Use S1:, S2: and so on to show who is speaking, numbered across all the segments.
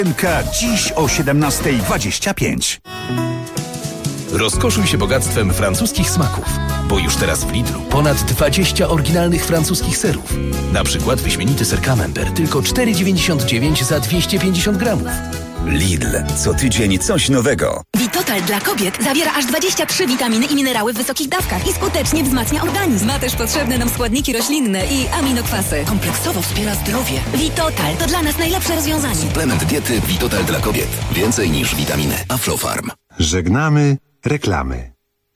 S1: Dziś o 17:25.
S2: Rozkoszuj się bogactwem francuskich smaków, bo już teraz w Lidlu ponad 20 oryginalnych francuskich serów. Na przykład wyśmienity ser Camembert tylko 4,99 za 250 gramów.
S1: Lidl. Co tydzień coś nowego.
S3: Vitotal dla kobiet zawiera aż 23 witaminy i minerały w wysokich dawkach i skutecznie wzmacnia organizm. Ma też potrzebne nam składniki roślinne i aminokwasy. Kompleksowo wspiera zdrowie. Vitotal to dla nas najlepsze rozwiązanie.
S2: Suplement diety Vitotal dla kobiet. Więcej niż witaminy. Aflofarm.
S4: Żegnamy reklamy.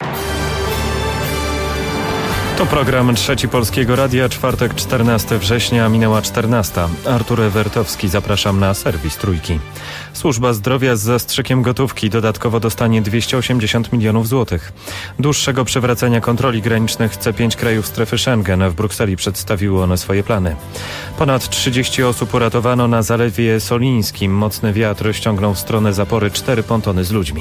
S5: To program Trzeci Polskiego Radia, czwartek 14 września, minęła 14. Artur Ewertowski, zapraszam na serwis Trójki. Służba Zdrowia z zastrzykiem gotówki dodatkowo dostanie 280 milionów złotych. Dłuższego przywracania kontroli granicznych chce 5 krajów strefy Schengen. W Brukseli przedstawiły one swoje plany. Ponad 30 osób uratowano na Zalewie Solińskim. Mocny wiatr ściągnął w stronę zapory 4 pontony z ludźmi.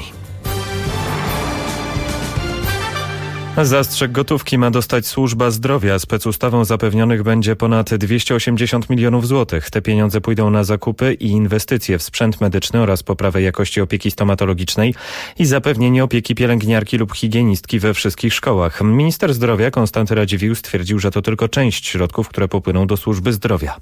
S5: Zastrzyk gotówki ma dostać Służba Zdrowia. Specustawą zapewnionych będzie ponad 280 milionów złotych. Te pieniądze pójdą na zakupy i inwestycje w sprzęt medyczny oraz poprawę jakości opieki stomatologicznej i zapewnienie opieki pielęgniarki lub higienistki we wszystkich szkołach. Minister zdrowia Konstanty Radziwiłł stwierdził, że to tylko część środków, które popłyną do służby zdrowia.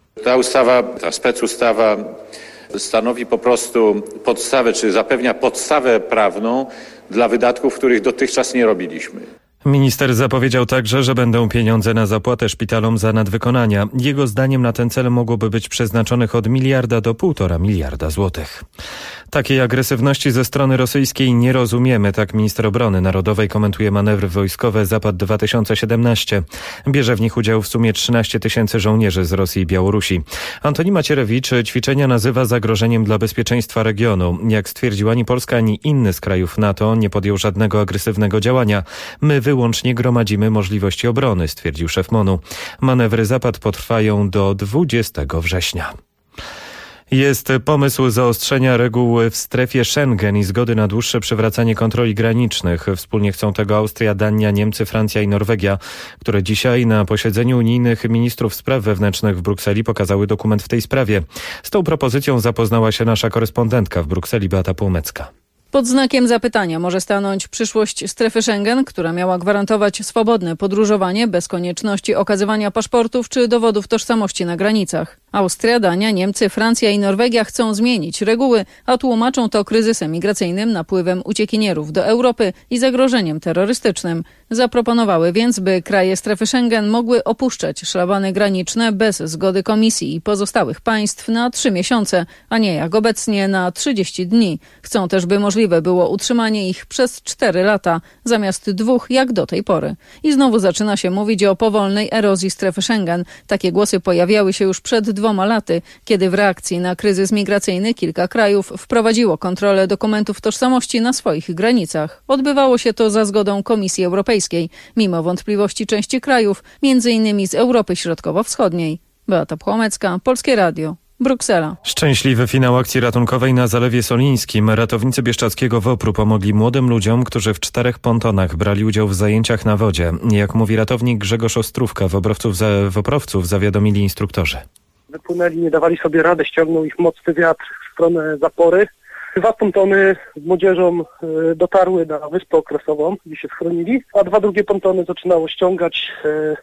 S6: Ta specustawa stanowi po prostu podstawę, czy zapewnia podstawę prawną dla wydatków, których dotychczas nie robiliśmy.
S5: Minister zapowiedział także, że będą pieniądze na zapłatę szpitalom za nadwykonania. Jego zdaniem na ten cel mogłoby być przeznaczonych od 1 miliarda do 1,5 miliarda złotych. Takiej agresywności ze strony rosyjskiej nie rozumiemy, tak minister obrony narodowej komentuje manewry wojskowe Zapad 2017. Bierze w nich udział w sumie 13 tysięcy żołnierzy z Rosji i Białorusi. Antoni Macierewicz ćwiczenia nazywa zagrożeniem dla bezpieczeństwa regionu. Jak stwierdził, ani Polska, ani inny z krajów NATO nie podjął żadnego agresywnego działania. My wyłącznie gromadzimy możliwości obrony, stwierdził szef MON-u. Manewry Zapad potrwają do 20 września. Jest pomysł zaostrzenia reguł w strefie Schengen i zgody na dłuższe przywracanie kontroli granicznych. Wspólnie chcą tego Austria, Dania, Niemcy, Francja i Norwegia, które dzisiaj na posiedzeniu unijnych ministrów spraw wewnętrznych w Brukseli pokazały dokument w tej sprawie. Z tą propozycją zapoznała się nasza korespondentka w Brukseli, Beata Półmecka.
S7: Pod znakiem zapytania może stanąć przyszłość strefy Schengen, która miała gwarantować swobodne podróżowanie bez konieczności okazywania paszportów czy dowodów tożsamości na granicach. Austria, Dania, Niemcy, Francja i Norwegia chcą zmienić reguły, a tłumaczą to kryzysem migracyjnym, napływem uciekinierów do Europy i zagrożeniem terrorystycznym. Zaproponowały więc, by kraje strefy Schengen mogły opuszczać szlabany graniczne bez zgody Komisji i pozostałych państw na 3 miesiące, a nie jak obecnie na 30 dni. Chcą też, by możliwe było utrzymanie ich przez 4 lata, zamiast 2 jak do tej pory. I znowu zaczyna się mówić o powolnej erozji strefy Schengen. Takie głosy pojawiały się już przed 2 laty, kiedy w reakcji na kryzys migracyjny kilka krajów wprowadziło kontrolę dokumentów tożsamości na swoich granicach. Odbywało się to za zgodą Komisji Europejskiej, mimo wątpliwości części krajów, m.in. z Europy Środkowo-Wschodniej. Beata Półmecka, Polskie Radio. Bruksela.
S5: Szczęśliwy finał akcji ratunkowej na Zalewie Solińskim. Ratownicy Bieszczadzkiego WOPR-u pomogli młodym ludziom, którzy w 4 pontonach brali udział w zajęciach na wodzie. Jak mówi ratownik Grzegorz Ostrówka, Woprowców zawiadomili instruktorzy.
S8: Wypłynęli, nie dawali sobie rady, ściągnął ich mocny wiatr w stronę zapory. 2 pontony z młodzieżą dotarły na Wyspę Okresową, gdzie się schronili, a 2 drugie pontony zaczynało ściągać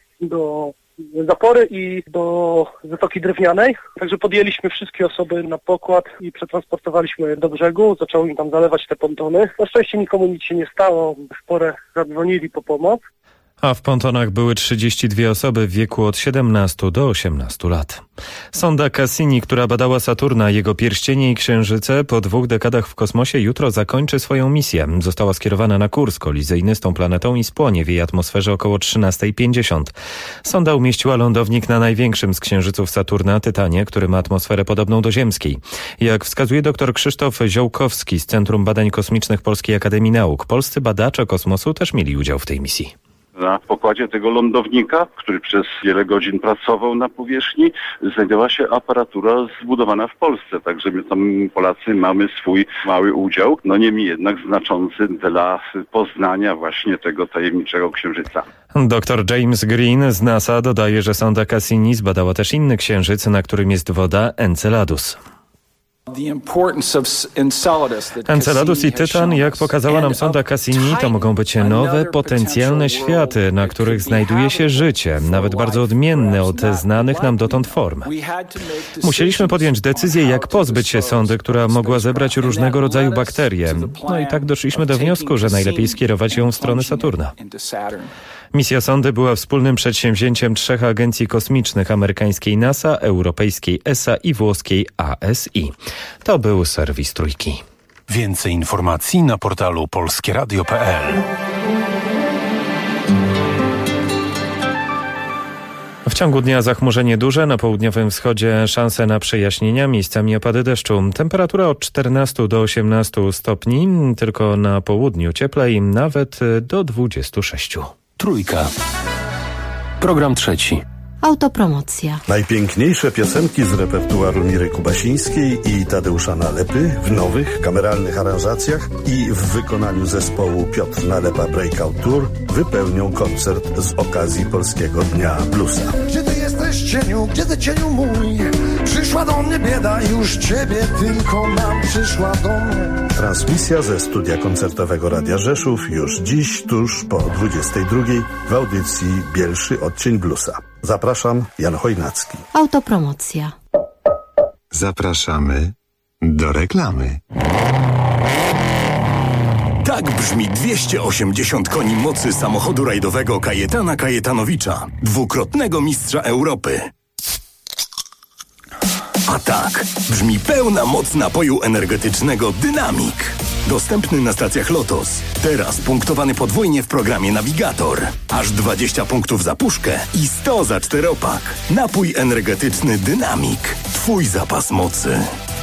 S8: do zapory i do Zatoki Drewnianej. Także podjęliśmy wszystkie osoby na pokład i przetransportowaliśmy do brzegu. Zaczęło im tam zalewać te pontony. Na szczęście nikomu nic się nie stało. W porę zadzwonili po pomoc.
S5: A w pontonach były 32 osoby w wieku od 17 do 18 lat. Sonda Cassini, która badała Saturna, jego pierścienie i księżyce, po 2 dekadach w kosmosie jutro zakończy swoją misję. Została skierowana na kurs kolizyjny z tą planetą i spłonie w jej atmosferze około 13:50. Sonda umieściła lądownik na największym z księżyców Saturna, Tytanie, który ma atmosferę podobną do ziemskiej. Jak wskazuje dr Krzysztof Ziołkowski z Centrum Badań Kosmicznych Polskiej Akademii Nauk, polscy badacze kosmosu też mieli udział w tej misji.
S9: Na pokładzie tego lądownika, który przez wiele godzin pracował na powierzchni, znajdowała się aparatura zbudowana w Polsce. Także my tam, Polacy, mamy swój mały udział, no niemniej jednak znaczący dla poznania właśnie tego tajemniczego księżyca.
S5: Dr James Green z NASA dodaje, że sonda Cassini zbadała też inny księżyc, na którym jest woda, Enceladus. Enceladus i Tytan, jak pokazała nam sonda Cassini, to mogą być nowe, potencjalne światy, na których znajduje się życie, nawet bardzo odmienne od znanych nam dotąd form. Musieliśmy podjąć decyzję, jak pozbyć się sondy, która mogła zebrać różnego rodzaju bakterie. No i tak doszliśmy do wniosku, że najlepiej skierować ją w stronę Saturna. Misja sondy była wspólnym przedsięwzięciem 3 agencji kosmicznych: amerykańskiej NASA, europejskiej ESA i włoskiej ASI. To był serwis Trójki.
S2: Więcej informacji na portalu polskieradio.pl.
S5: W ciągu dnia zachmurzenie duże, na południowym wschodzie szanse na przejaśnienia, miejscami opady deszczu. Temperatura od 14 do 18 stopni, tylko na południu cieplej, nawet do 26.
S2: Trójka. Program trzeci.
S10: Autopromocja.
S11: Najpiękniejsze piosenki z repertuaru Miry Kubasińskiej i Tadeusza Nalepy w nowych, kameralnych aranżacjach i w wykonaniu zespołu Piotr Nalepa Breakout Tour wypełnią koncert z okazji Polskiego Dnia Bluesa.
S12: Gdzie ty jesteś, cieniu? Gdzie ty, cieniu mój? Przyszła do mnie bieda, już ciebie tylko mam. Przyszła do mnie.
S11: Transmisja ze studia koncertowego Radia Rzeszów już dziś, tuż po 22 w audycji Bielszy Odcień Bluesa. Zapraszam, Jan Chojnacki.
S10: Autopromocja.
S4: Zapraszamy do reklamy.
S13: Tak brzmi 280 koni mocy samochodu rajdowego Kajetana Kajetanowicza, dwukrotnego mistrza Europy. A tak brzmi pełna moc napoju energetycznego Dynamik. Dostępny na stacjach Lotos. Teraz punktowany podwójnie w programie Navigator. Aż 20 punktów za puszkę i 100 za 4-pak. Napój energetyczny Dynamik. Twój zapas mocy.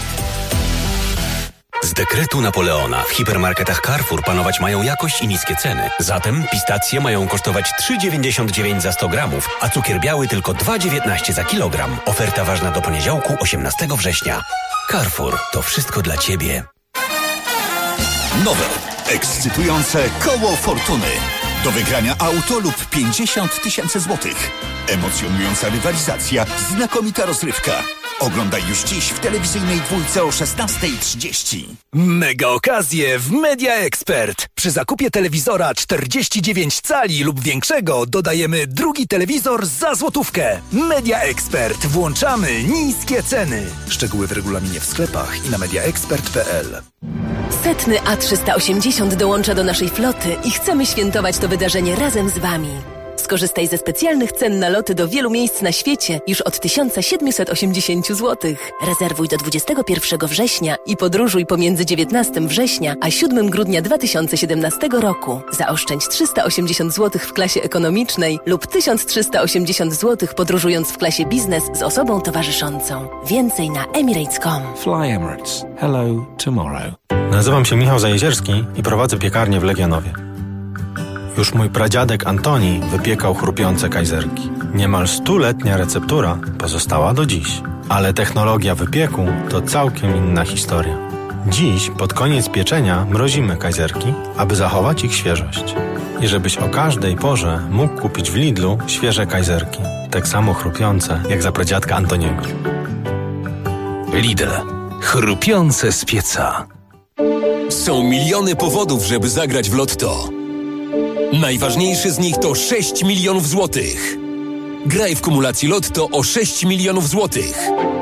S14: Z dekretu Napoleona w hipermarketach Carrefour panować mają jakość i niskie ceny. Zatem pistacje mają kosztować 3,99 za 100 gramów, a cukier biały tylko 2,19 za kilogram. Oferta ważna do poniedziałku, 18 września. Carrefour, to wszystko dla Ciebie.
S1: Nowe, ekscytujące koło fortuny. Do wygrania auto lub 50 000 złotych. Emocjonująca rywalizacja, znakomita rozrywka. Oglądaj już dziś w telewizyjnej dwójce o 16:30.
S2: Mega okazje w Media Expert. Przy zakupie telewizora 49 cali lub większego dodajemy drugi telewizor za złotówkę. Media Expert. Włączamy niskie ceny. Szczegóły w regulaminie w sklepach i na mediaexpert.pl.
S15: Setny A380 dołącza do naszej floty i chcemy świętować to wydarzenie razem z Wami. Skorzystaj ze specjalnych cen na loty do wielu miejsc na świecie już od 1780 zł. Rezerwuj do 21 września i podróżuj pomiędzy 19 września a 7 grudnia 2017 roku. Zaoszczędź 380 zł w klasie ekonomicznej lub 1380 zł podróżując w klasie biznes z osobą towarzyszącą. Więcej na emirates.com.
S16: Fly Emirates. Hello tomorrow. Nazywam się Michał Zajezierski i prowadzę piekarnię w Legionowie. Już mój pradziadek Antoni wypiekał chrupiące kajzerki. Niemal 100-letnia receptura pozostała do dziś. Ale technologia wypieku to całkiem inna historia. Dziś, pod koniec pieczenia, mrozimy kajzerki, aby zachować ich świeżość. I żebyś o każdej porze mógł kupić w Lidlu świeże kajzerki. Tak samo chrupiące, jak za pradziadka Antoniego.
S2: Lidl. Chrupiące z pieca.
S17: Są miliony powodów, żeby zagrać w Lotto. Najważniejszy z nich to 6 milionów złotych. Graj w kumulacji Lotto o 6 milionów złotych.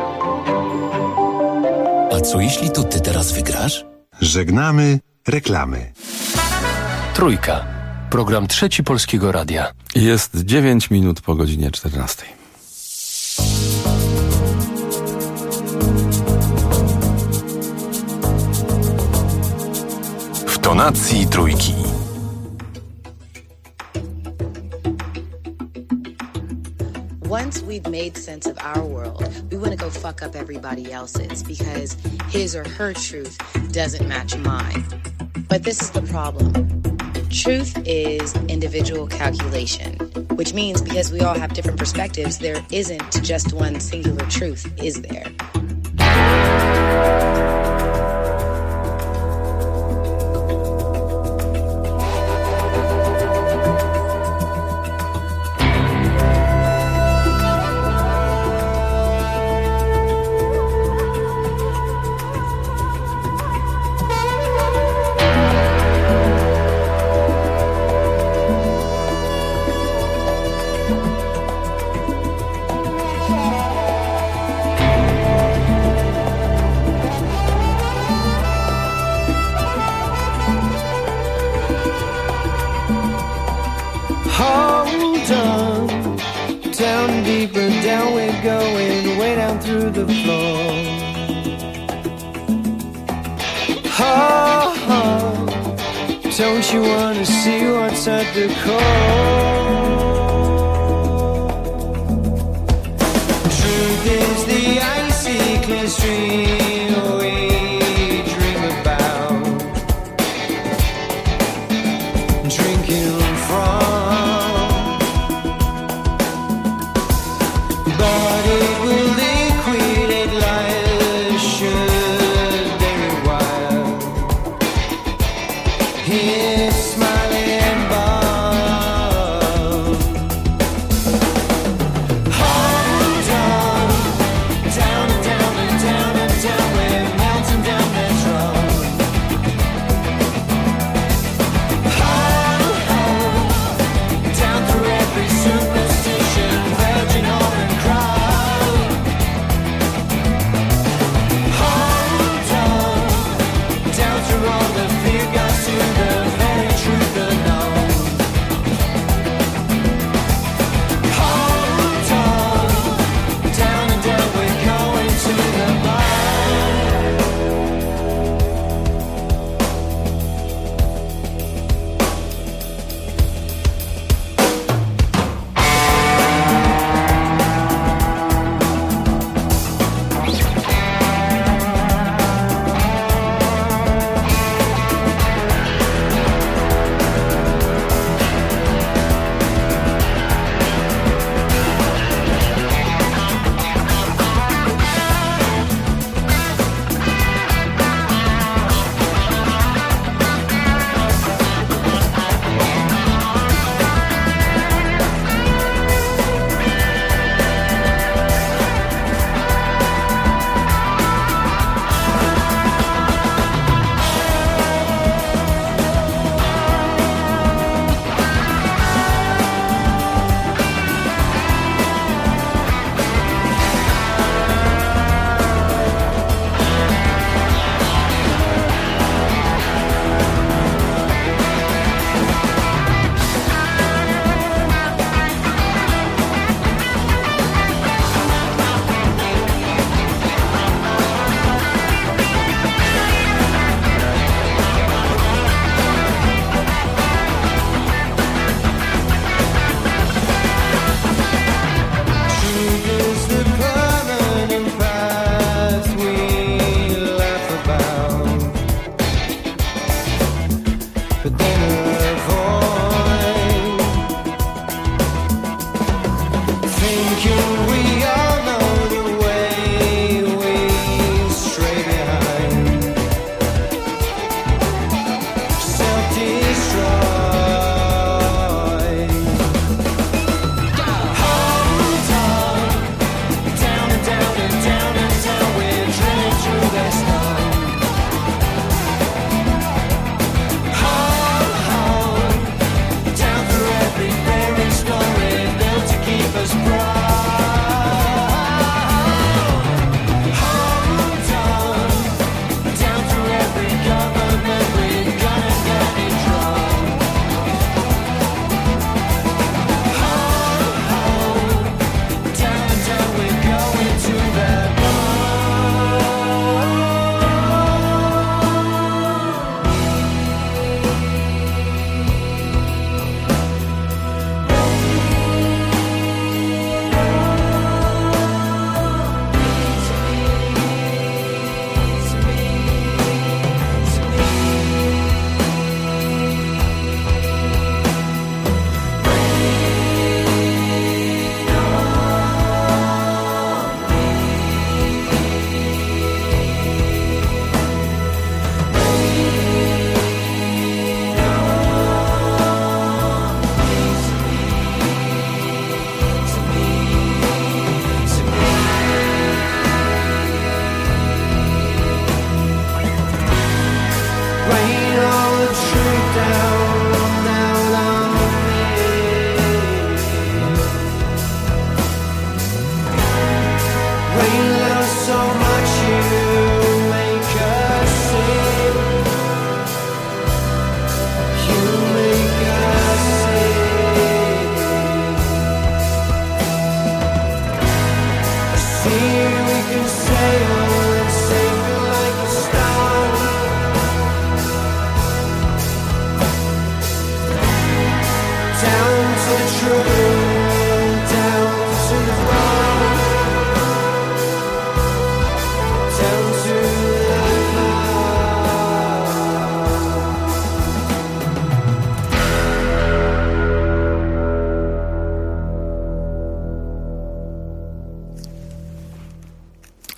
S17: A co jeśli to ty teraz wygrasz?
S4: Żegnamy reklamy.
S2: Trójka. Program trzeci Polskiego Radia.
S18: Jest 9 minut po godzinie 14.
S2: W tonacji trójki.
S19: Once we've made sense of our world, we want to go fuck up everybody else's because his or her truth doesn't match mine. But this is the problem. Truth is individual calculation, which means because we all have different perspectives, there isn't just one singular truth, is there?
S20: the floor. Oh, oh, don't you wanna see what's at the core? Truth is the icy clear stream we dream about drinking from, but it will liquidate life should they require. It's smiling bomb. Hold on, down and down and down and down.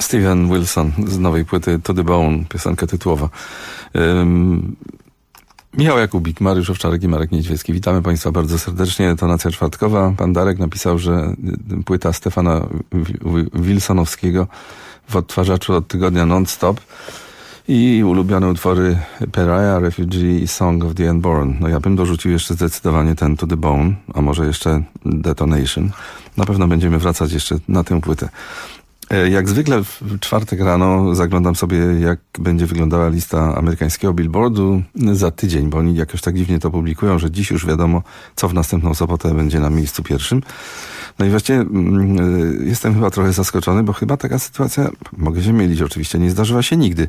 S18: Steven Wilson z nowej płyty To The Bone, piosenka tytułowa. Michał Jakubik, Mariusz Owczarek i Marek Niedźwiecki. Witamy Państwa bardzo serdecznie. Tonacja czwartkowa. Pan Darek napisał, że płyta Stefana Wilsonowskiego w odtwarzaczu od tygodnia non-stop i ulubione utwory Pariah, Refugee i Song of the Unborn. No ja bym dorzucił jeszcze zdecydowanie ten To The Bone, a może jeszcze Detonation. Na pewno będziemy wracać jeszcze na tę płytę. Jak zwykle w czwartek rano zaglądam sobie, jak będzie wyglądała lista amerykańskiego Billboardu za tydzień, bo oni jakoś tak dziwnie to publikują, że dziś już wiadomo, co w następną sobotę będzie na miejscu pierwszym. No i właściwie jestem chyba trochę zaskoczony, bo chyba taka sytuacja, mogę się mylić oczywiście, nie zdarzyła się nigdy.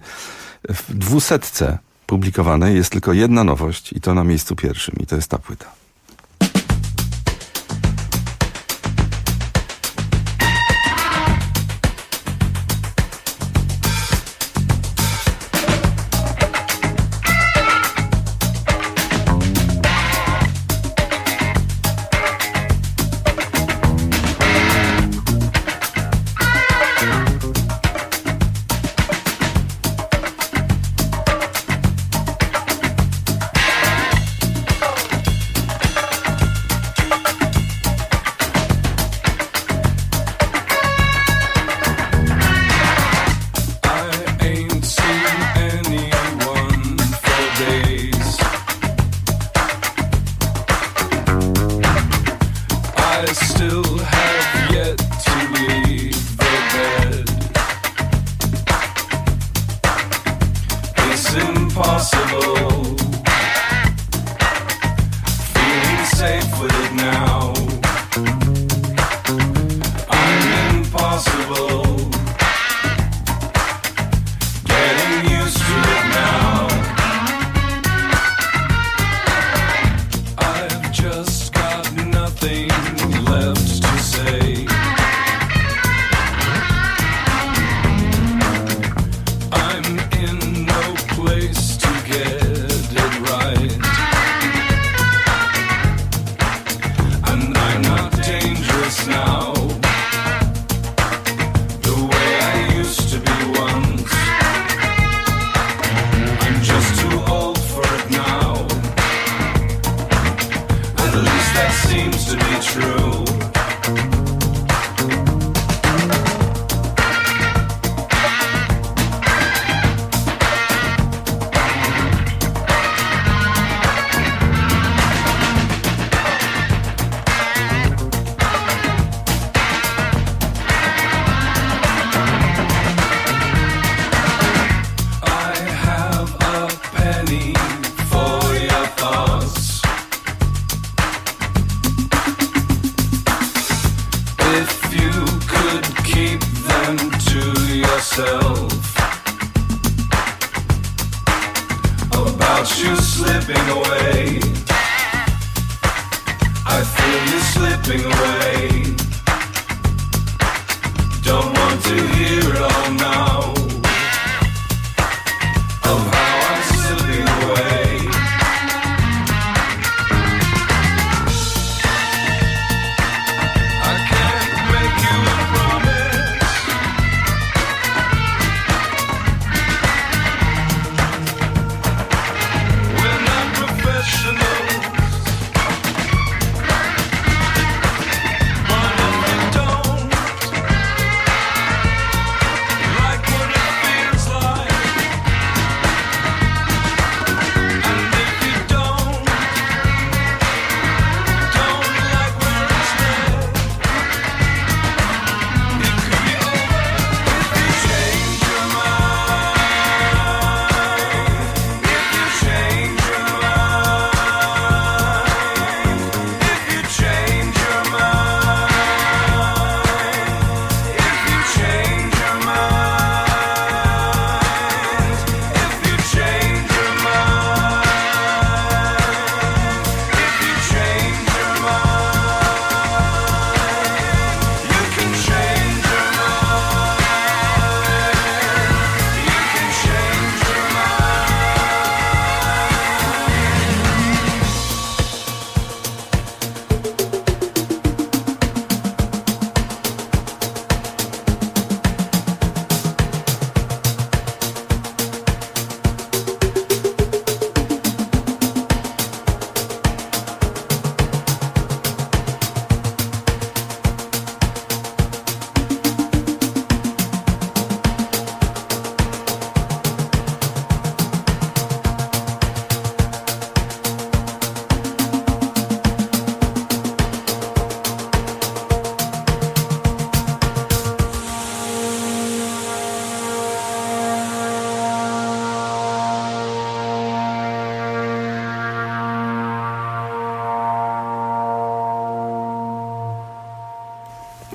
S18: W 200 publikowanej jest tylko jedna nowość i to na miejscu pierwszym i to jest ta płyta.
S20: But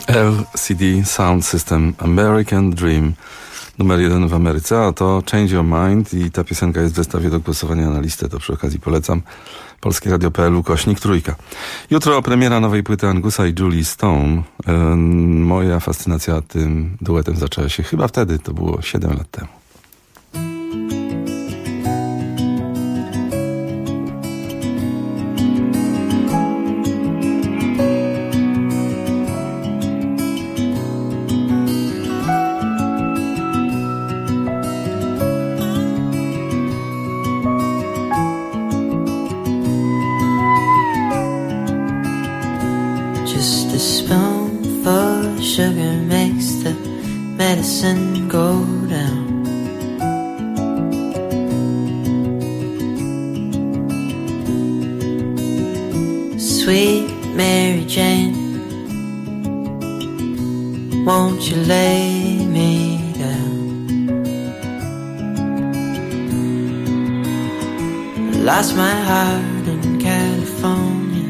S18: LCD Sound System American Dream. Numer 1 w Ameryce, a to Change Your Mind i ta piosenka jest w zestawie do głosowania na listę, to przy okazji polecam. polskieradio.pl/trójka. Jutro premiera nowej płyty Angusa i Julie Stone. Moja fascynacja tym duetem zaczęła się chyba wtedy, to było 7 lat temu.
S21: Sugar makes the medicine go down. Sweet Mary Jane, won't you lay me down? I lost my heart in California,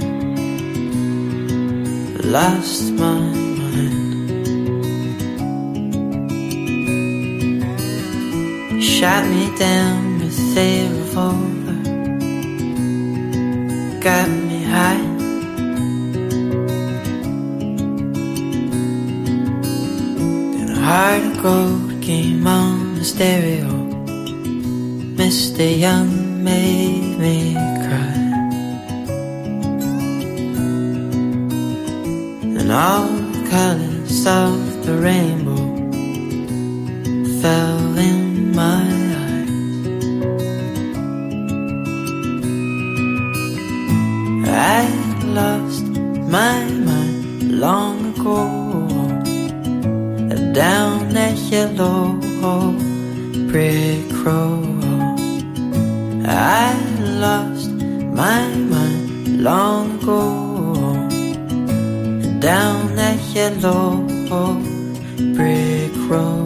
S21: I lost my shot me down with a revolver, got me high. Then a heart of gold came on the stereo. Mr. Young made me cry. And all the colors of the rainbow fell in my eyes. I lost my mind long ago, down that yellow brick road. I lost my mind long ago, down that yellow brick road.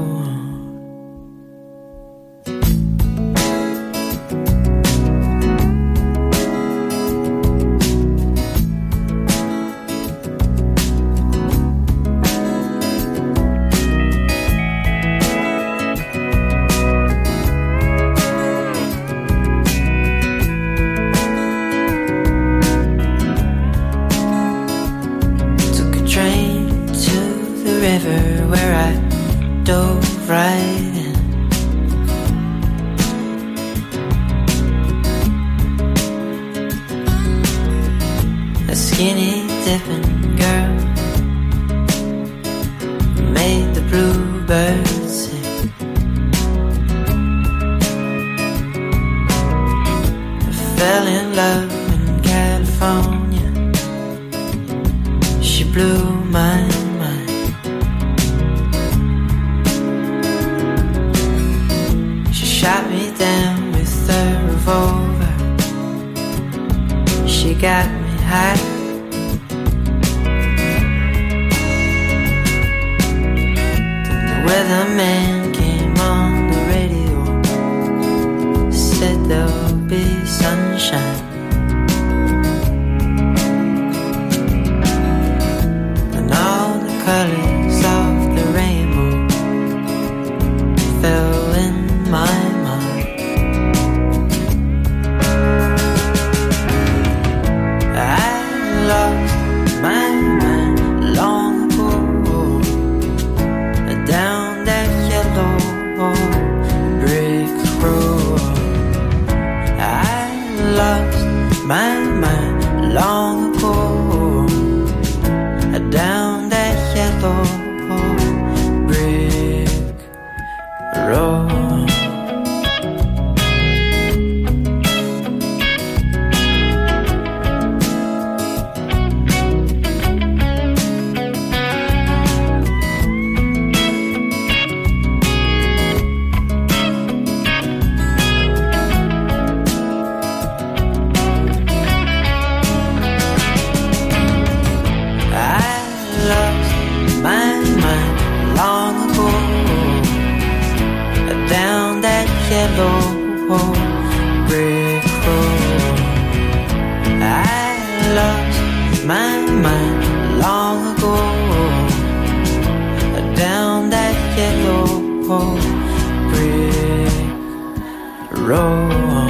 S21: My mind long ago, brick road.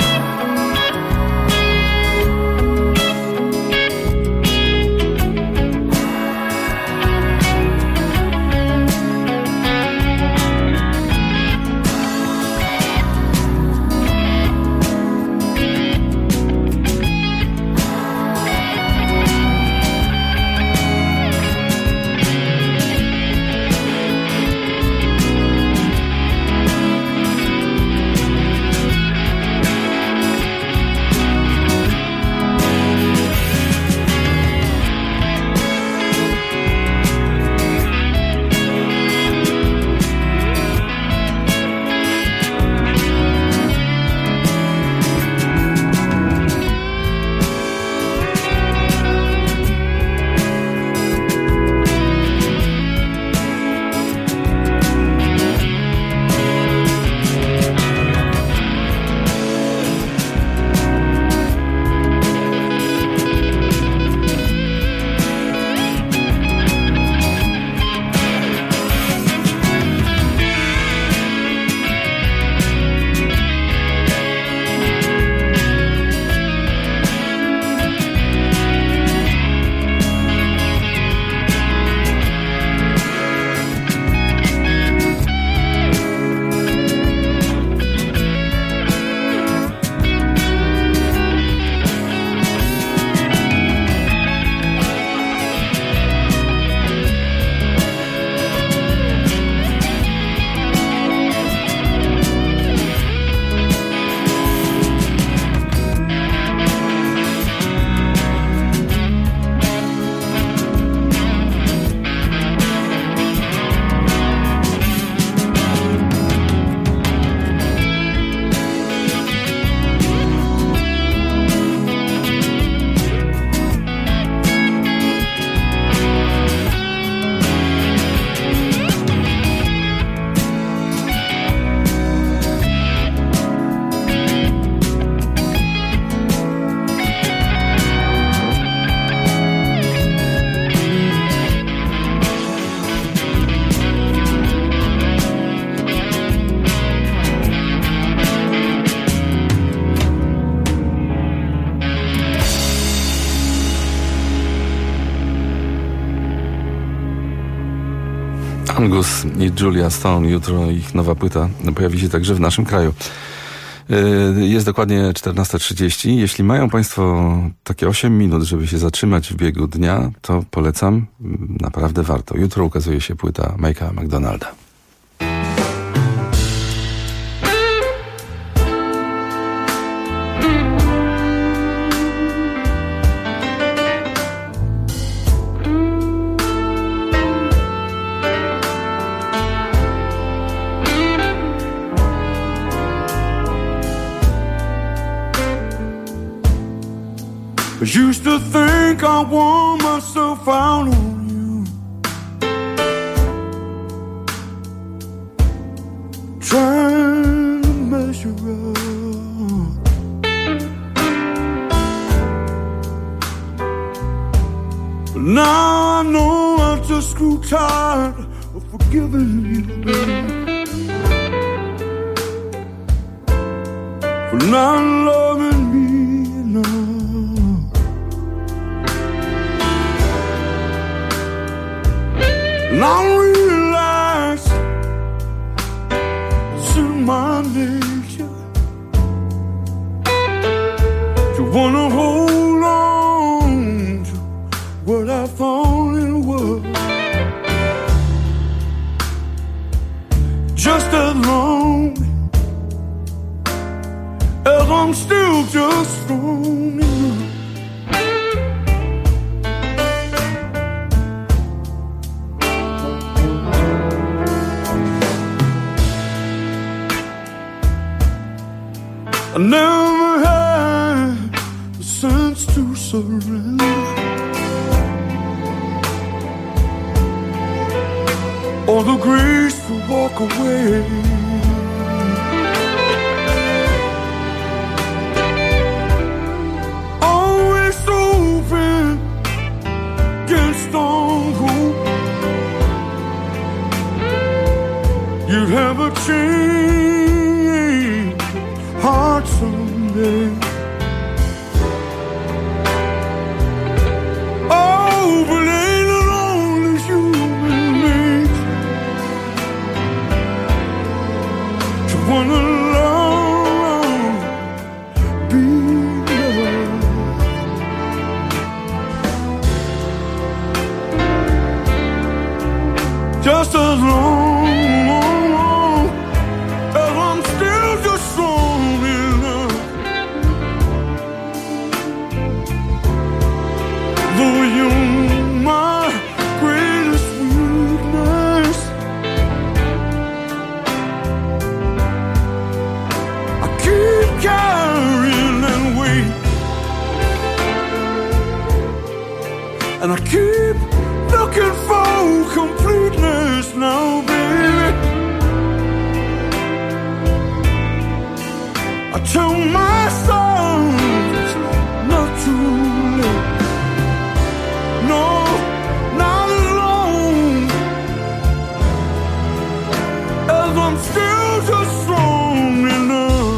S18: Angus i Julia Stone. Jutro ich nowa płyta pojawi się także w naszym kraju. Jest dokładnie 14:30. Jeśli mają Państwo takie 8 minut, żeby się zatrzymać w biegu dnia, to polecam. Naprawdę warto. Jutro ukazuje się płyta Mike'a McDonalda.
S3: Used to think I wore myself out on you, trying to measure up. But now I know I just grew tired of forgiving you, baby, for not loving me enough. And I realize it's in my nature to wanna hold on to what I thought it was, just as long as I'm still just strong enough. I never had the sense to surrender or the grace to walk away. Always open against all hope. You'd have a back someday. Oh, but ain't alone as human beings to wanna love, be loved. Just as long as I'm still just strong enough, though you're my greatest weakness, I keep carrying that weight, and I keep looking for completeness now, baby. I tell myself it's not too late. No, not as long as I'm still just strong enough.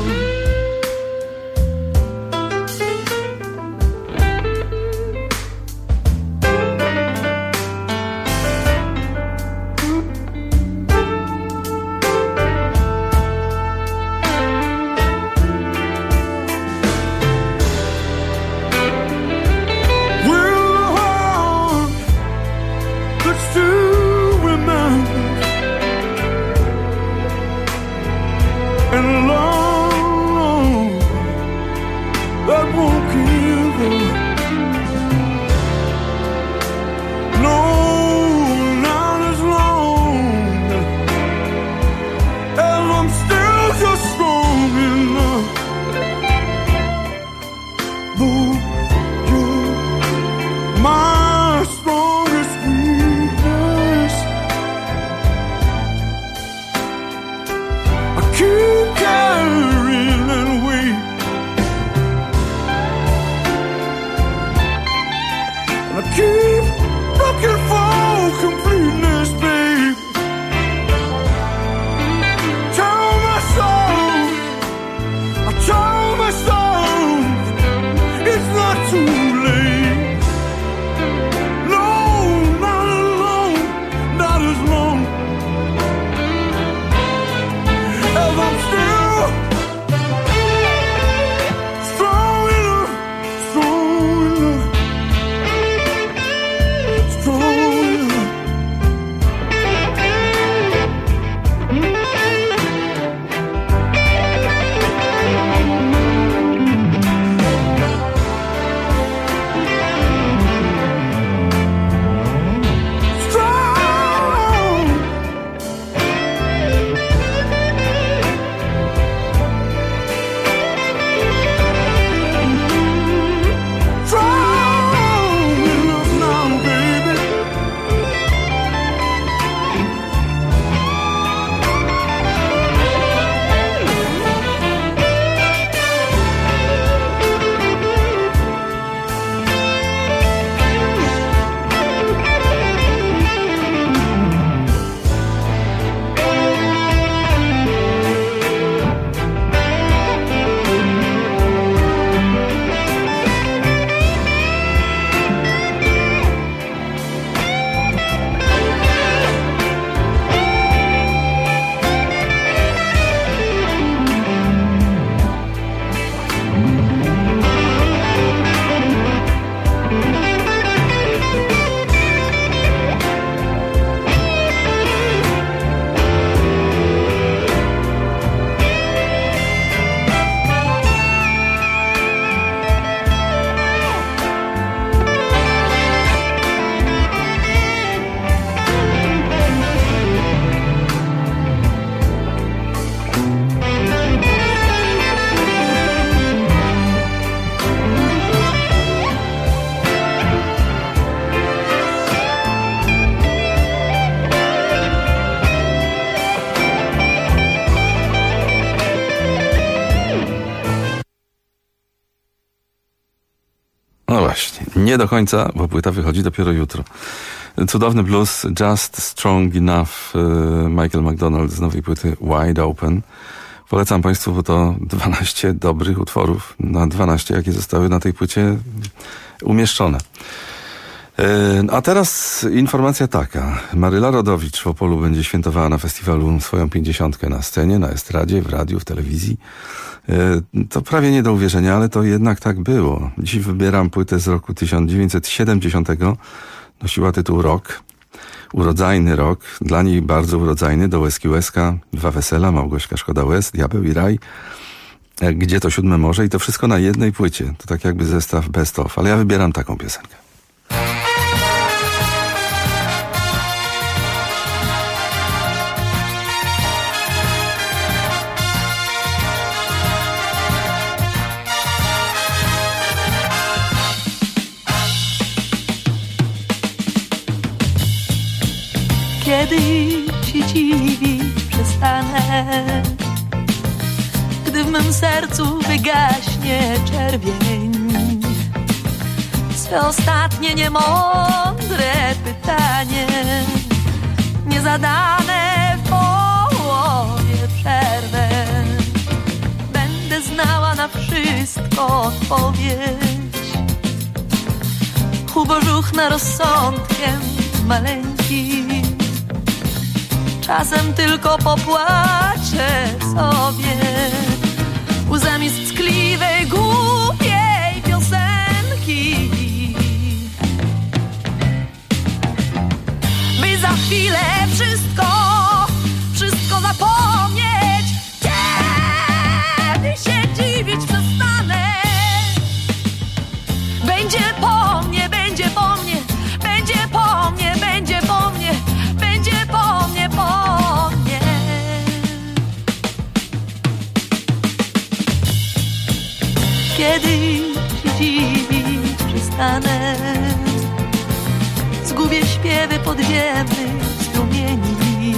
S18: Nie do końca, bo płyta wychodzi dopiero jutro. Cudowny blues, Just Strong Enough, Michael McDonald z nowej płyty Wide Open. Polecam Państwu, bo to 12 dobrych utworów na 12, jakie zostały na tej płycie umieszczone. A teraz informacja taka. Maryla Rodowicz w Opolu będzie świętowała na festiwalu swoją 50. na scenie, na estradzie, w radiu, w telewizji. To prawie nie do uwierzenia, ale to jednak tak było. Dziś wybieram płytę z roku 1970. Nosiła tytuł Rok. Urodzajny rok. Dla niej bardzo urodzajny. Do Łezki Łezka, Dwa wesela, Małgośka Szkoda Łez, Diabeł i Raj. Gdzie to siódme morze. I to wszystko na jednej płycie. To tak jakby zestaw best of. Ale ja wybieram taką piosenkę.
S6: Kiedy ci dziwić przestanę, gdy w mym sercu wygaśnie czerwień. Swe ostatnie niemądre pytanie, niezadane w połowie przerwę. Będę znała na wszystko odpowiedź. Ubożuchna rozsądkiem maleńki. Czasem tylko popłaczę sobie łzami z ckliwej, głupiej piosenki, by za chwilę wszystko zapomnieć. Kiedy się dziwić przestanę, będzie po mnie, będzie po mnie, będzie po mnie, będzie po mnie, będzie po mnie, po mnie. Kiedy się dziwić przestanę, zgubię śpiewy podziemnych strumieni.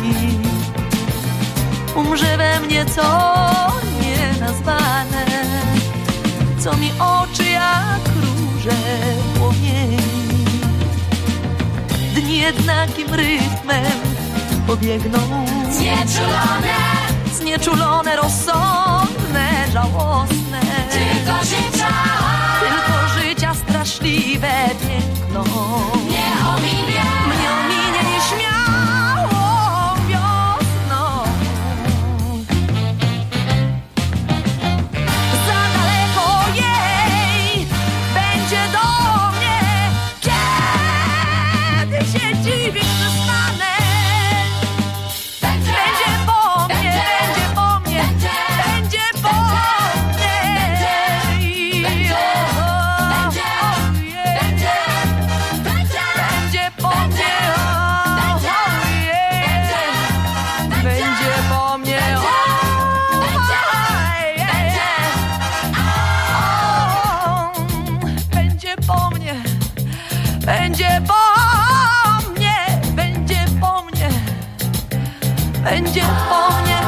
S6: Umrze we mnie co nienazwane, co mi oczy jak róże płomieni. Dni jednakim rytmem pobiegną, znieczulone, rozsądne, żałosne. Tylko życia straszliwe piękno mnie ominie nieśmiałą wiosną. Za daleko jej będzie do mnie, kiedy się dziwić przestanę. Będzie po mnie, będzie po mnie, będzie po mnie. Będzie po mnie, będzie po mnie, będzie po mnie, będzie po mnie, będzie po mnie, będzie po mnie.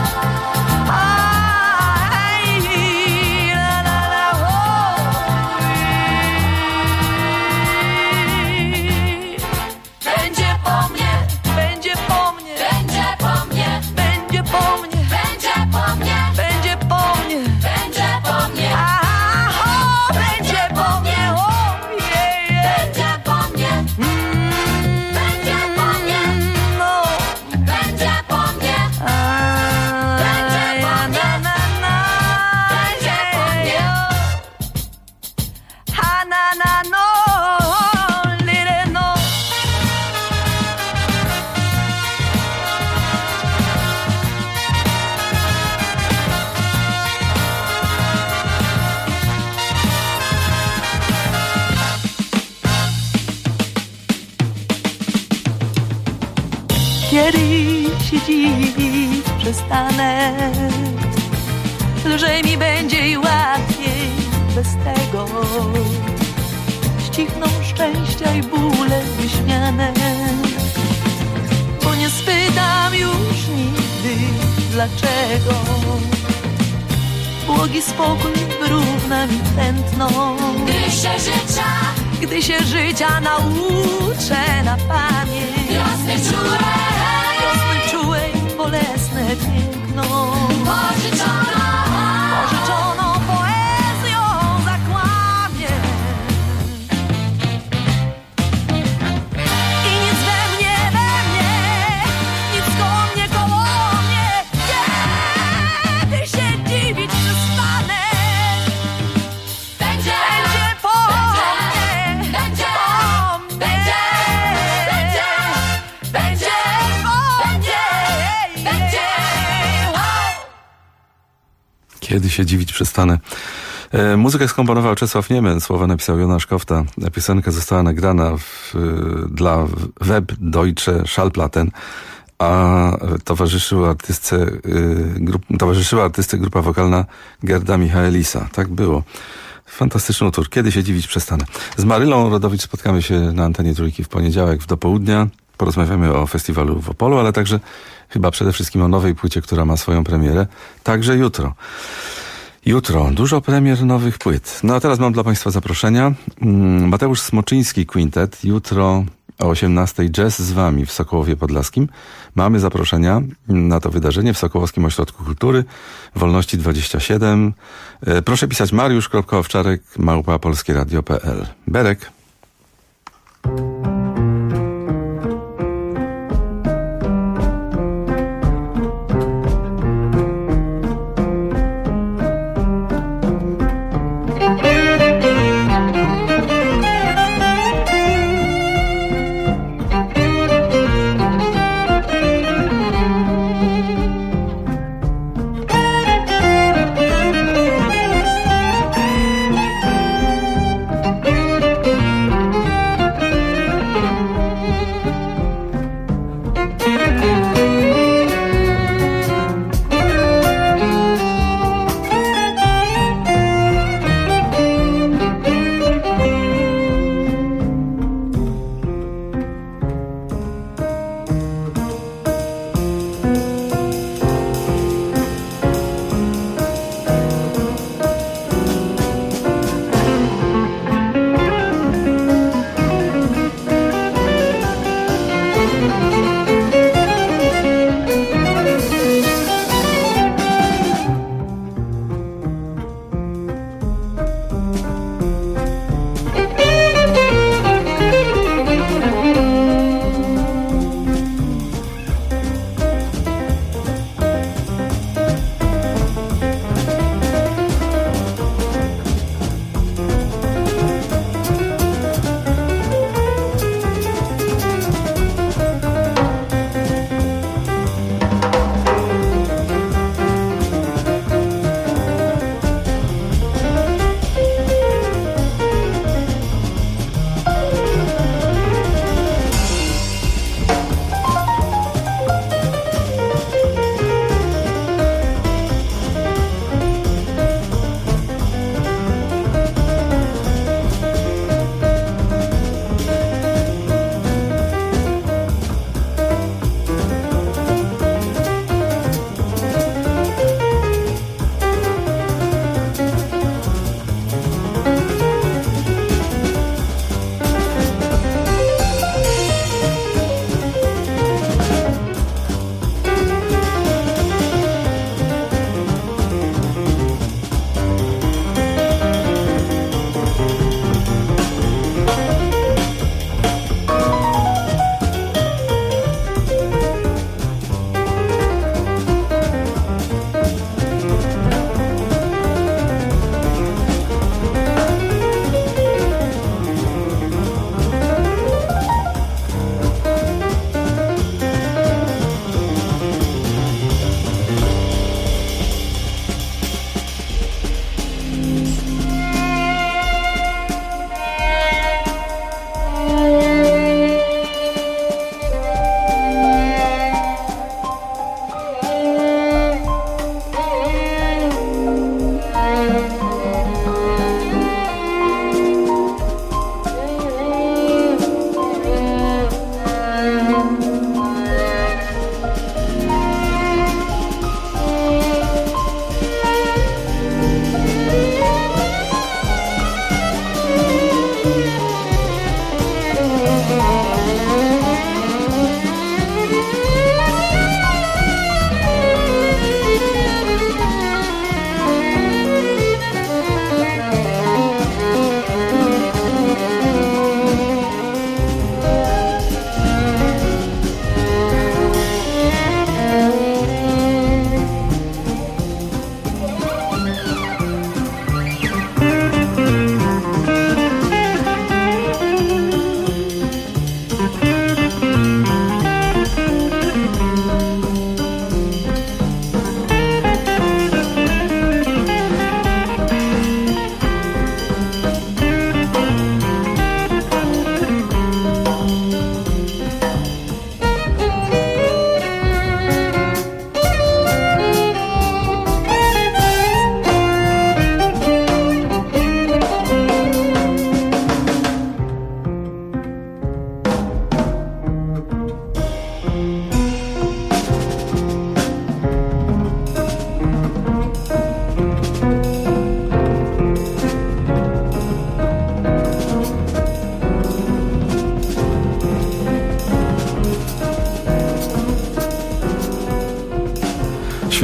S6: Będzie po mnie, będzie po mnie, będzie po mnie, będzie po mnie, będzie po mnie, będzie po mnie, będzie po mnie. Będzie po mnie, będzie po mnie, będzie po mnie, no, będzie po mnie, będzie po mnie, będzie po mnie, no, little no. Kiedy się dziwić przestanę, lżej mi będzie i łatwiej bez tego. Ścichną szczęścia i bóle wyśmiane, bo nie spytam już nigdy dlaczego. Błogi spokój wyrówna mi tętno, gdy się życia nauczę na pamięć. Wiosny czułej, bolesne piękno. piękną, pożyczoną poezją zakłamie. I nic we mnie, nic koło mnie, kiedy się dziwić przestanę. Będzie po mnie, będzie
S18: Kiedy się dziwić przestanę. Muzykę skomponował Czesław Niemen, słowa napisał Jonasz Kofta. Piosenka została nagrana dla Web-Deutsche Schallplatten, a towarzyszyła artystce grupa wokalna Gerda Michaelisa. Tak było. Fantastyczny utwór. Kiedy się dziwić przestanę. Z Marylą Rodowicz spotkamy się na antenie Trójki w poniedziałek do południa. Porozmawiamy o festiwalu w Opolu, ale także chyba przede wszystkim o nowej płycie, która ma swoją premierę. Także jutro. Jutro dużo premier nowych płyt. No a teraz mam dla Państwa zaproszenia. Mateusz Smoczyński Quintet. Jutro o 18:00 jazz z Wami w Sokołowie Podlaskim. Mamy zaproszenia na to wydarzenie w Sokołowskim Ośrodku Kultury Wolności 27. Proszę pisać mariusz.owczarek@polskieradio.pl. Berek.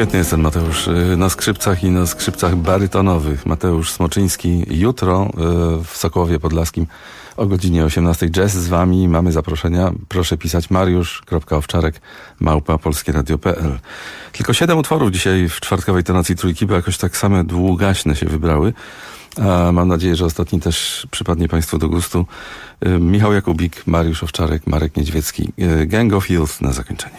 S18: świetny jest ten Mateusz na skrzypcach i na skrzypcach barytonowych. Mateusz Smoczyński jutro w Sokołowie Podlaskim o godzinie 18. Jazz z wami. Mamy zaproszenia. Proszę pisać mariusz.owczarek@polskieradio.pl. Tylko 7 utworów dzisiaj w czwartkowej tonacji trójki, bo jakoś tak same długaśne się wybrały. A mam nadzieję, że ostatni też przypadnie Państwu do gustu. Michał Jakubik, Mariusz Owczarek, Marek Niedźwiecki. Gang of Youth na zakończenie.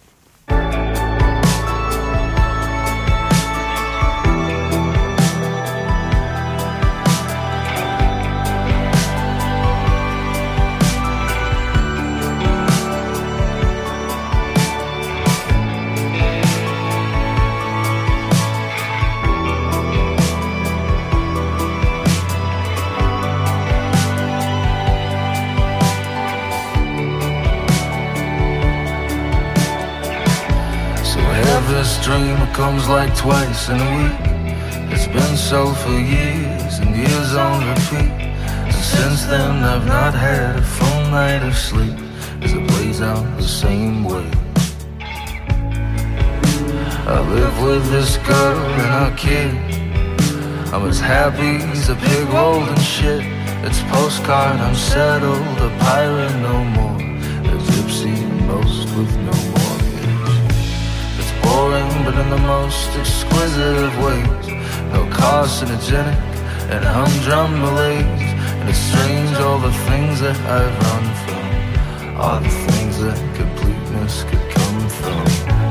S7: This dream comes like twice in a week. It's been so for years and years on repeat. And since then I've not had a full night of sleep as it plays out the same way. I live with this girl and our kid. I'm as happy as a pig rolled in shit. It's postcard unsettled, a pirate no more, a gypsy most with no mortgage. Boring, but in the most exquisite of ways. No carcinogenic and humdrum malaise. And it's strange all the things that I've run from, all the things that completeness could come from.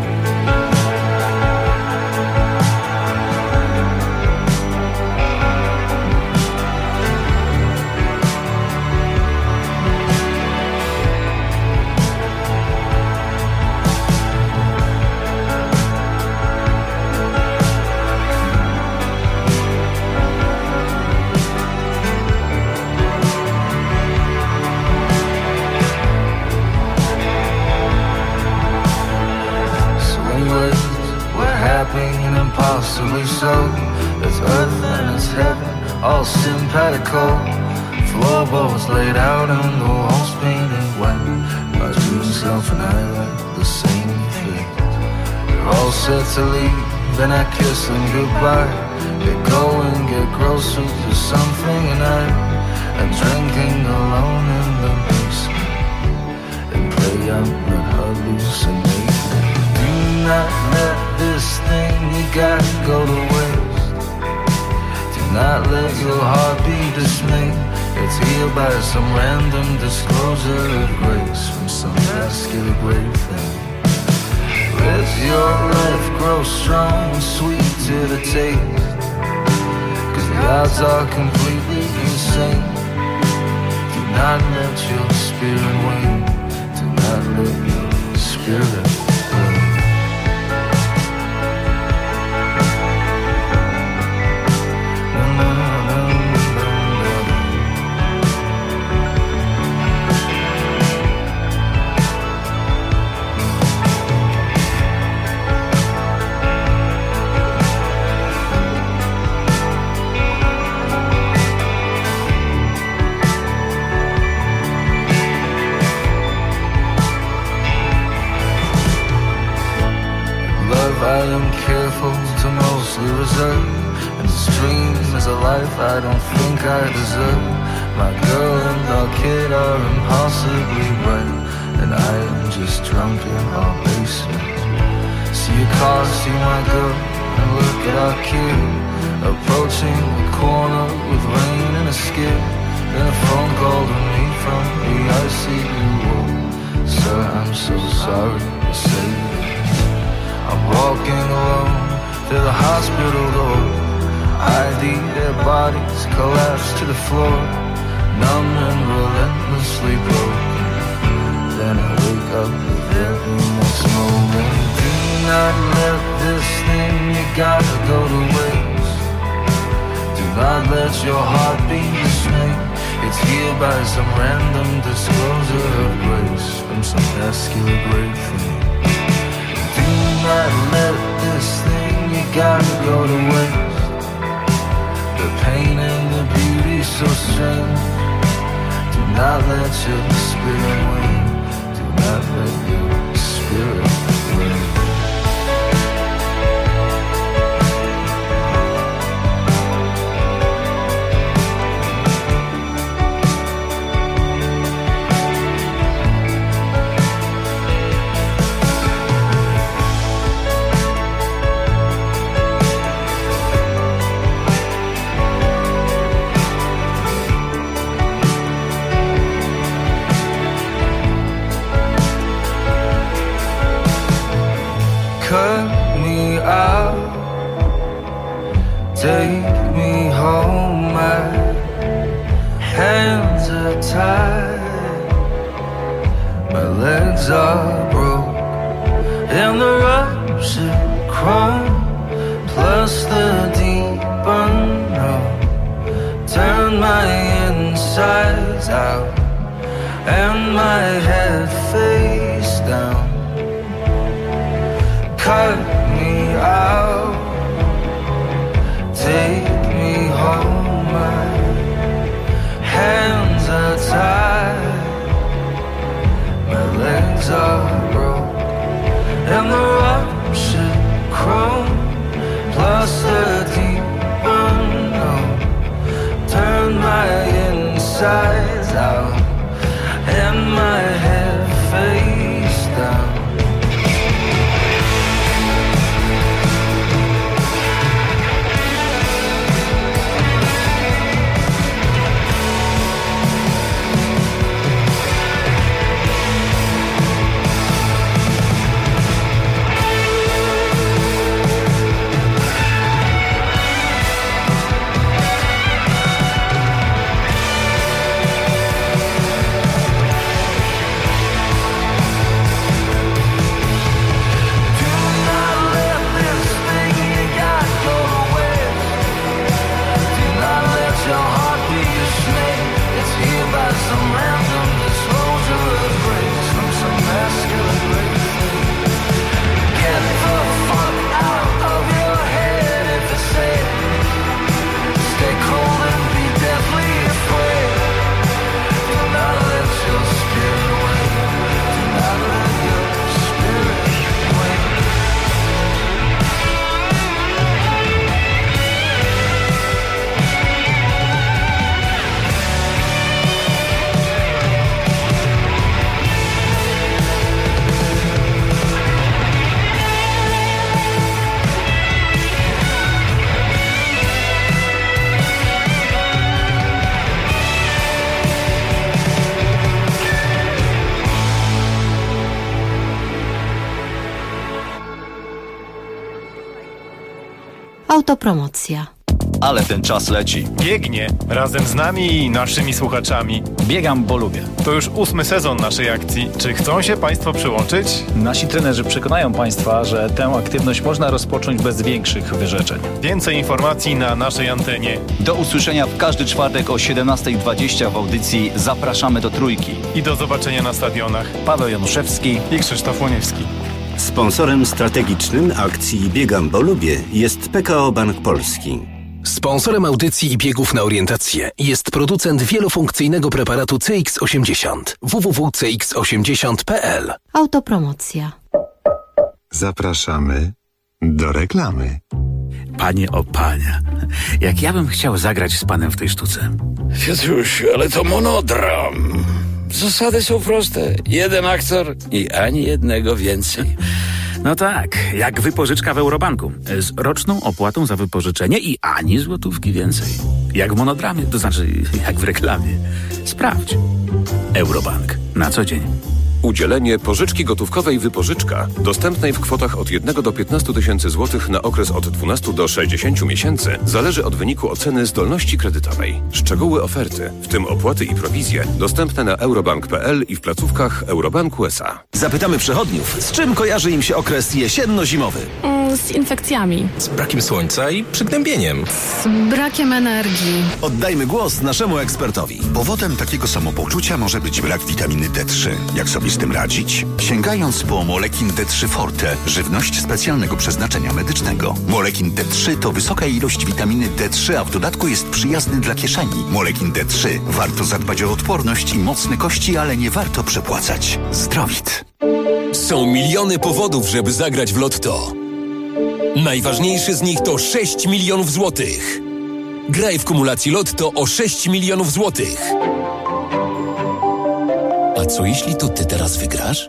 S7: And impossibly so. It's earth and it's heaven, all simpatico. Floorboards laid out and the walls painted white. My true self and I like the same things. We're all set to leave, then I kiss them goodbye. Get going, get groceries or something, and I'm drinking alone in the basement and pray I'm not hallucinating. Do not let this thing you got go to waste. Do not let your heart be dismayed. It's healed by some random disclosure of grace from some vascular great thing. Let your life grow strong and sweet to the taste, 'cause the odds are completely insane. Do not let your spirit wane. Do not let your spirit wane. I am careful to mostly reserve, and this dream is a life I don't think I deserve. My girl and our kid are impossibly bright, and I am just drunk in our basement. See your car, see my girl, and look at our kid approaching the corner with rain and a skid. Then a phone call to me from the ICU ward. Sir, I'm so sorry to say I'm walking alone to the hospital door. ID their bodies collapse to the floor, numb and relentlessly broken. Then I wake up with every next moment. Do not let this thing you gotta go to waste. Do not let your heart be dismayed. It's healed by some random disclosure of grace from some vascular great thing. Do not let this thing you gotta go to waste. The pain and the beauty so strange. Do not let your spirit wane. Do not let your spirit wane. me home, my hands are tied, my legs are broke, and the ropes are chrome, plus the deep unknown. Turn my insides out and my head face down. Cut me out, take me home. My hands are tied, my legs are broke, and the ropes are chrome, plus the deep unknown. Turn my insides out and my head face down.
S10: Autopromocja.
S8: Ale ten czas leci.
S22: Biegnie razem z nami i naszymi słuchaczami.
S8: Biegam, bo lubię.
S22: To już 8. sezon naszej akcji. Czy chcą się Państwo przyłączyć?
S8: Nasi trenerzy przekonają Państwa, że tę aktywność można rozpocząć bez większych wyrzeczeń.
S22: Więcej informacji na naszej antenie.
S8: Do usłyszenia w każdy czwartek o 17:20 w audycji Zapraszamy do Trójki.
S22: I do zobaczenia na stadionach.
S8: Paweł Januszewski
S22: i Krzysztof Łoniewski.
S23: Sponsorem strategicznym akcji Biegam, bo lubię jest PKO Bank Polski.
S24: Sponsorem audycji i biegów na orientację jest producent wielofunkcyjnego preparatu CX80 www.cx80.pl.
S10: Autopromocja.
S4: Zapraszamy do reklamy.
S25: Panie o panie, jak ja bym chciał zagrać z panem w tej sztuce.
S26: Piotrusiu, ale to monodram. Zasady są proste. Jeden aktor i ani jednego więcej.
S25: No tak, jak wypożyczka w Eurobanku. Z roczną opłatą za wypożyczenie i ani złotówki więcej. Jak w monodramie, to znaczy jak w reklamie. Sprawdź. Eurobank. Na co dzień.
S27: Udzielenie pożyczki gotówkowej Wypożyczka, dostępnej w kwotach od 1 do 15 tysięcy złotych na okres od 12 do 60 miesięcy, zależy od wyniku oceny zdolności kredytowej. Szczegóły oferty, w tym opłaty i prowizje, dostępne na eurobank.pl i w placówkach Eurobanku S.A.
S28: Zapytamy przechodniów, z czym kojarzy im się okres jesienno-zimowy?
S29: Z infekcjami.
S28: Z brakiem słońca i przygnębieniem.
S29: Z brakiem energii.
S28: Oddajmy głos naszemu ekspertowi.
S1: Powodem takiego samopoczucia może być brak witaminy D3. Jak sobie z tym radzić? Sięgając po Molekin D3 Forte, żywność specjalnego przeznaczenia medycznego. Molekin D3 to wysoka ilość witaminy D3, a w dodatku jest przyjazny dla kieszeni. Molekin D3. Warto zadbać o odporność i mocne kości, ale nie warto przepłacać. Zdrowit.
S17: Są miliony powodów, żeby zagrać w Lotto. Najważniejszy z nich to 6 milionów złotych. Graj w kumulacji Lotto o 6 milionów złotych. A co jeśli to ty teraz wygrasz?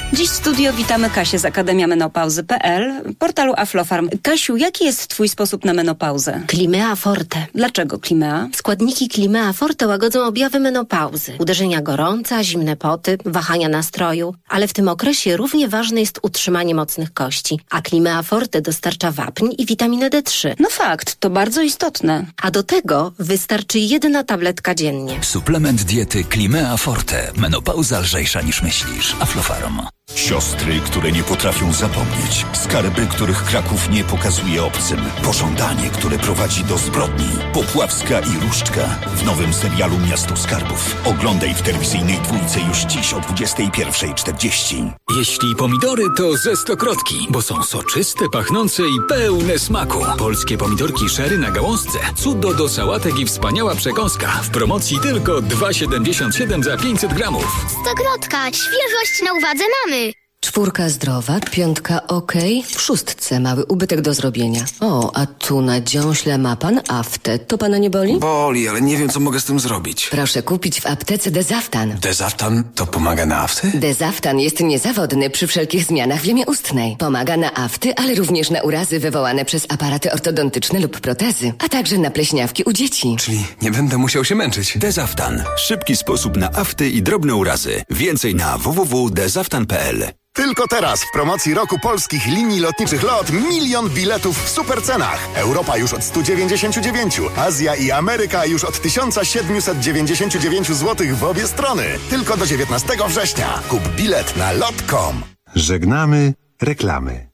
S2: Dziś w studio witamy Kasię z akademiamenopauzy.pl, portalu Aflofarm. Kasiu, jaki jest twój sposób na menopauzę?
S10: Climea Forte.
S2: Dlaczego Climea?
S10: Składniki Climea Forte łagodzą objawy menopauzy. Uderzenia gorąca, zimne poty, wahania nastroju. Ale w tym okresie równie ważne jest utrzymanie mocnych kości. A Climea Forte dostarcza wapń i witaminę D3.
S2: No fakt, to bardzo istotne.
S10: A do tego wystarczy 1 tabletka dziennie.
S1: Suplement diety Climea Forte. Menopauza lżejsza niż myślisz. Aflofarm. Siostry, które nie potrafią zapomnieć. Skarby, których Kraków nie pokazuje obcym. Pożądanie, które prowadzi do zbrodni. Popławska i Różdżka w nowym serialu Miasto Skarbów. Oglądaj w telewizyjnej Dwójce już dziś o 21:40.
S25: Jeśli pomidory, to ze Stokrotki, bo są soczyste, pachnące i pełne smaku. Polskie pomidorki sherry na gałązce. Cudo do sałatek i wspaniała przekąska. W promocji tylko 2,77 za 500 gramów.
S5: Stokrotka, świeżość na uwadze mamy.
S9: 4 zdrowa, 5 okej, w 6 mały ubytek do zrobienia. O, a tu na dziąśle ma pan aftę. To pana nie boli?
S11: Boli, ale nie wiem, co mogę z tym zrobić.
S9: Proszę kupić w aptece Dezaftan.
S11: Dezaftan to pomaga na afty?
S9: Dezaftan jest niezawodny przy wszelkich zmianach w jamie ustnej. Pomaga na afty, ale również na urazy wywołane przez aparaty ortodontyczne lub protezy, a także na pleśniawki u dzieci.
S11: Czyli nie będę musiał się męczyć.
S1: Dezaftan. Szybki sposób na afty i drobne urazy. Więcej na www.dezaftan.pl.
S12: Tylko teraz w promocji roku polskich linii lotniczych LOT 1 000 000 biletów w supercenach. Europa już od 199, Azja i Ameryka już od 1799 zł w obie strony. Tylko do 19 września. Kup bilet na lot.com.
S4: Żegnamy reklamy.